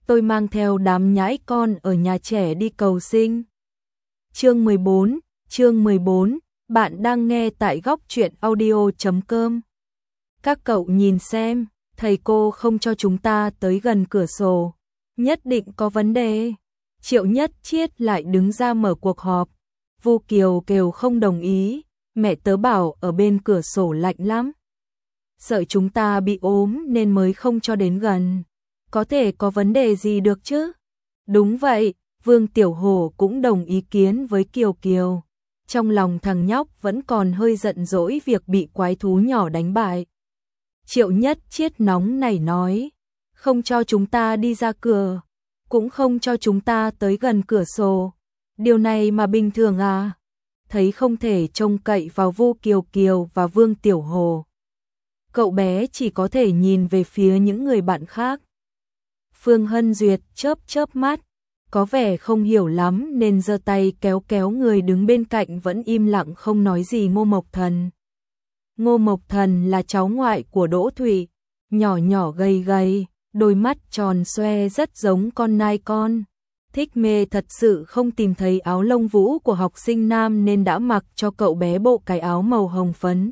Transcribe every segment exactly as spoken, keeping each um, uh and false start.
tôi mang theo đám nhãi con ở nhà trẻ đi cầu sinh. Chương mười bốn, chương mười bốn, bạn đang nghe tại góc truyện audio chấm com. Các cậu nhìn xem, thầy cô không cho chúng ta tới gần cửa sổ, nhất định có vấn đề. Triệu Nhất Chiết lại đứng ra mở cuộc họp. Vu Kiều Kiều không đồng ý, mẹ tớ bảo ở bên cửa sổ lạnh lắm. Sợ chúng ta bị ốm nên mới không cho đến gần. Có thể có vấn đề gì được chứ? Đúng vậy, Vương Tiểu Hổ cũng đồng ý kiến với Kiều Kiều. Trong lòng thằng nhóc vẫn còn hơi giận dỗi việc bị quái thú nhỏ đánh bại. Triệu Nhất Chiết nóng nảy nói, không cho chúng ta đi ra cửa, cũng không cho chúng ta tới gần cửa sổ. Điều này mà bình thường à? Thấy không thể trông cậy vào Vu Kiều Kiều và Vương Tiểu Hổ. Cậu bé chỉ có thể nhìn về phía những người bạn khác. Phương Hân Duyệt chớp chớp mắt, có vẻ không hiểu lắm nên giơ tay kéo kéo người đứng bên cạnh vẫn im lặng không nói gì Ngô Mộc Thần. Ngô Mộc Thần là cháu ngoại của Đỗ Thụy, nhỏ nhỏ gầy gầy, đôi mắt tròn xoe rất giống con nai con. Thích Mê thật sự không tìm thấy áo lông vũ của học sinh nam nên đã mặc cho cậu bé bộ cái áo màu hồng phấn.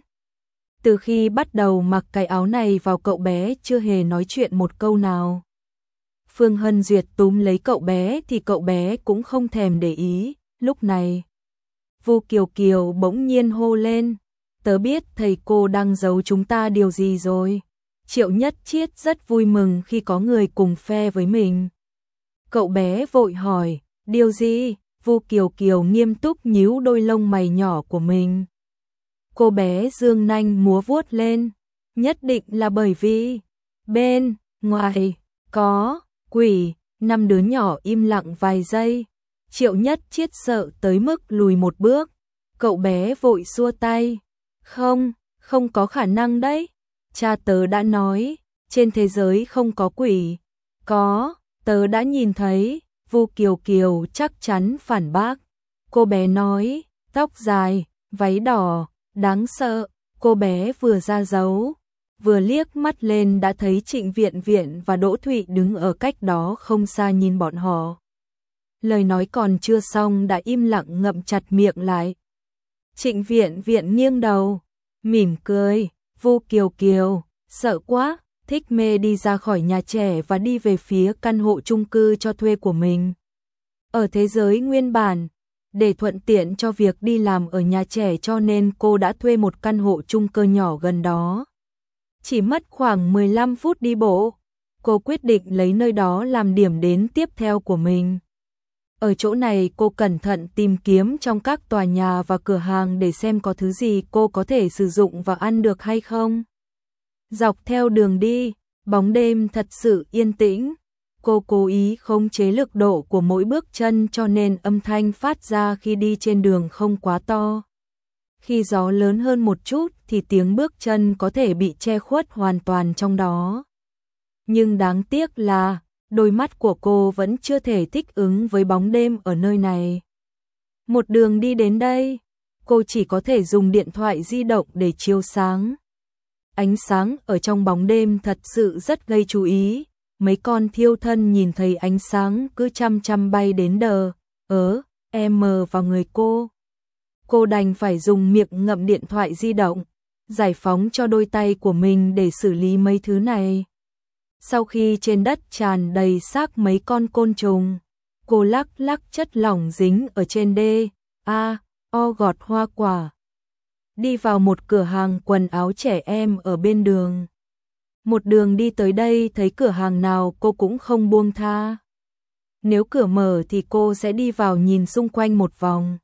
Từ khi bắt đầu mặc cái áo này vào cậu bé chưa hề nói chuyện một câu nào. Phương Hân Duyệt túm lấy cậu bé thì cậu bé cũng không thèm để ý. Lúc này, Vu Kiều Kiều bỗng nhiên hô lên, tớ biết thầy cô đang giấu chúng ta điều gì rồi. Triệu Nhất Chiết rất vui mừng khi có người cùng phe với mình. Cậu bé vội hỏi, điều gì? Vu Kiều Kiều nghiêm túc nhíu đôi lông mày nhỏ của mình. Cô bé dương nanh múa vuốt lên, nhất định là bởi vì bên ngoài có quỷ. Năm đứa nhỏ im lặng vài giây. Triệu Nhất Chiết sợ tới mức lùi một bước. Cậu bé vội xua tay, không, không có khả năng đấy. Cha tớ đã nói, trên thế giới không có quỷ. Có, tớ đã nhìn thấy. Vu Kiều Kiều chắc chắn phản bác. Cô bé nói, tóc dài, váy đỏ, đáng sợ. Cô bé vừa ra dấu, vừa liếc mắt lên đã thấy Trịnh Viện Viện và Đỗ Thụy đứng ở cách đó không xa nhìn bọn họ. Lời nói còn chưa xong đã im lặng ngậm chặt miệng lại. Trịnh Viện Viện nghiêng đầu, mỉm cười. Vu Kiều Kiều, sợ quá. Thích Mê đi ra khỏi nhà trẻ và đi về phía căn hộ chung cư cho thuê của mình. Ở thế giới nguyên bản, để thuận tiện cho việc đi làm ở nhà trẻ cho nên cô đã thuê một căn hộ chung cư nhỏ gần đó. Chỉ mất khoảng mười lăm phút đi bộ, cô quyết định lấy nơi đó làm điểm đến tiếp theo của mình. Ở chỗ này cô cẩn thận tìm kiếm trong các tòa nhà và cửa hàng để xem có thứ gì cô có thể sử dụng và ăn được hay không. Dọc theo đường đi, bóng đêm thật sự yên tĩnh. Cô cố ý khống chế lực độ của mỗi bước chân cho nên âm thanh phát ra khi đi trên đường không quá to. Khi gió lớn hơn một chút thì tiếng bước chân có thể bị che khuất hoàn toàn trong đó. Nhưng đáng tiếc là đôi mắt của cô vẫn chưa thể thích ứng với bóng đêm ở nơi này. Một đường đi đến đây, cô chỉ có thể dùng điện thoại di động để chiếu sáng. Ánh sáng ở trong bóng đêm thật sự rất gây chú ý. Mấy con thiêu thân nhìn thấy ánh sáng cứ chăm chăm bay đến đờ, ớ, em mờ vào người cô. Cô đành phải dùng miệng ngậm điện thoại di động, giải phóng cho đôi tay của mình để xử lý mấy thứ này. Sau khi trên đất tràn đầy xác mấy con côn trùng, cô lắc lắc chất lỏng dính ở trên đê, a, o gọt hoa quả. Đi vào một cửa hàng quần áo trẻ em ở bên đường. Một đường đi tới đây thấy cửa hàng nào cô cũng không buông tha. Nếu cửa mở thì cô sẽ đi vào nhìn xung quanh một vòng.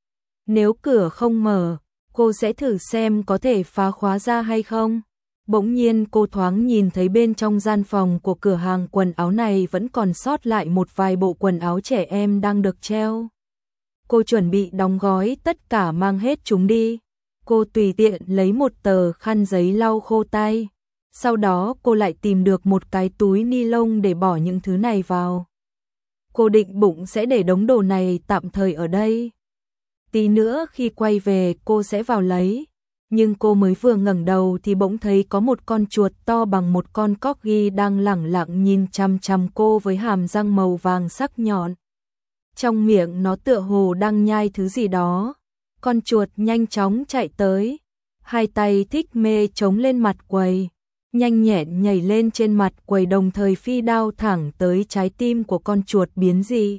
Nếu cửa không mở, cô sẽ thử xem có thể phá khóa ra hay không. Bỗng nhiên cô thoáng nhìn thấy bên trong gian phòng của cửa hàng quần áo này vẫn còn sót lại một vài bộ quần áo trẻ em đang được treo. Cô chuẩn bị đóng gói tất cả mang hết chúng đi. Cô tùy tiện lấy một tờ khăn giấy lau khô tay. Sau đó cô lại tìm được một cái túi ni lông để bỏ những thứ này vào. Cô định bụng sẽ để đống đồ này tạm thời ở đây. Tí nữa khi quay về cô sẽ vào lấy. Nhưng cô mới vừa ngẩng đầu thì bỗng thấy có một con chuột to bằng một con corgi đang lẳng lặng nhìn chằm chằm cô với hàm răng màu vàng sắc nhọn. Trong miệng nó tựa hồ đang nhai thứ gì đó. Con chuột nhanh chóng chạy tới, hai tay Thích Mê chống lên mặt quầy, nhanh nhẹn nhảy lên trên mặt quầy đồng thời phi đao thẳng tới trái tim của con chuột biến dị.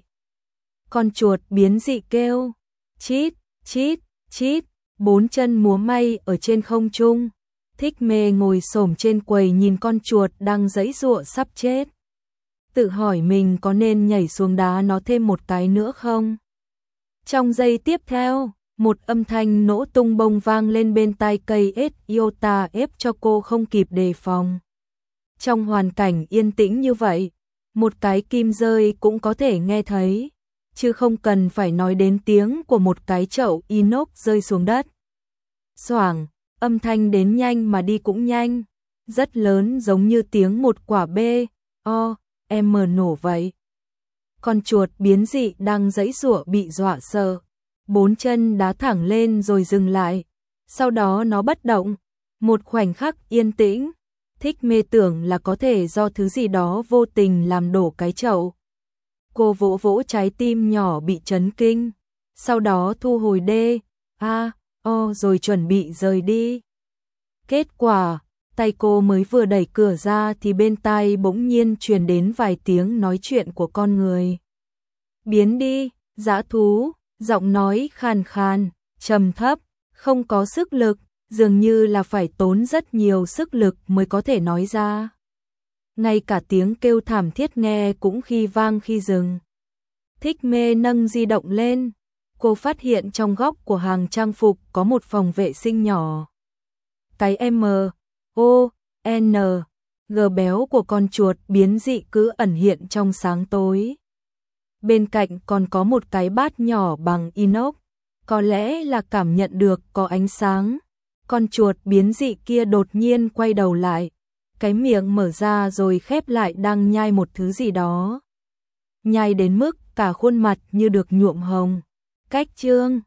Con chuột biến dị kêu, chít, chít, chít, bốn chân múa may ở trên không trung. Thích Mê ngồi xổm trên quầy nhìn con chuột đang giãy giụa sắp chết. Tự hỏi mình có nên nhảy xuống đá nó thêm một cái nữa không? Trong giây tiếp theo, một âm thanh nổ tung bông vang lên bên tai cây ết iota ép cho cô không kịp đề phòng. Trong hoàn cảnh yên tĩnh như vậy, một cái kim rơi cũng có thể nghe thấy, chứ không cần phải nói đến tiếng của một cái chậu inox rơi xuống đất. Xoảng, âm thanh đến nhanh mà đi cũng nhanh, rất lớn giống như tiếng một quả B, O, M nổ vậy. Con chuột biến dị đang giãy giụa bị dọa sợ, bốn chân đá thẳng lên rồi dừng lại, sau đó nó bất động, một khoảnh khắc yên tĩnh. Thích Mê tưởng là có thể do thứ gì đó vô tình làm đổ cái chậu. Cô vỗ vỗ trái tim nhỏ bị chấn kinh, sau đó thu hồi D, A, O rồi chuẩn bị rời đi. Kết quả, tay cô mới vừa đẩy cửa ra thì bên tai bỗng nhiên truyền đến vài tiếng nói chuyện của con người. Biến đi, dã thú, giọng nói khàn khàn, trầm thấp, không có sức lực, dường như là phải tốn rất nhiều sức lực mới có thể nói ra. Ngay cả tiếng kêu thảm thiết nghe cũng khi vang khi dừng. Thích Mê nâng di động lên, cô phát hiện trong góc của hàng trang phục có một phòng vệ sinh nhỏ. Cái M, O, N, G béo của con chuột biến dị cứ ẩn hiện trong sáng tối. Bên cạnh còn có một cái bát nhỏ bằng inox, có lẽ là cảm nhận được có ánh sáng. Con chuột biến dị kia đột nhiên quay đầu lại, cái miệng mở ra rồi khép lại đang nhai một thứ gì đó. Nhai đến mức cả khuôn mặt như được nhuộm hồng. Cách chương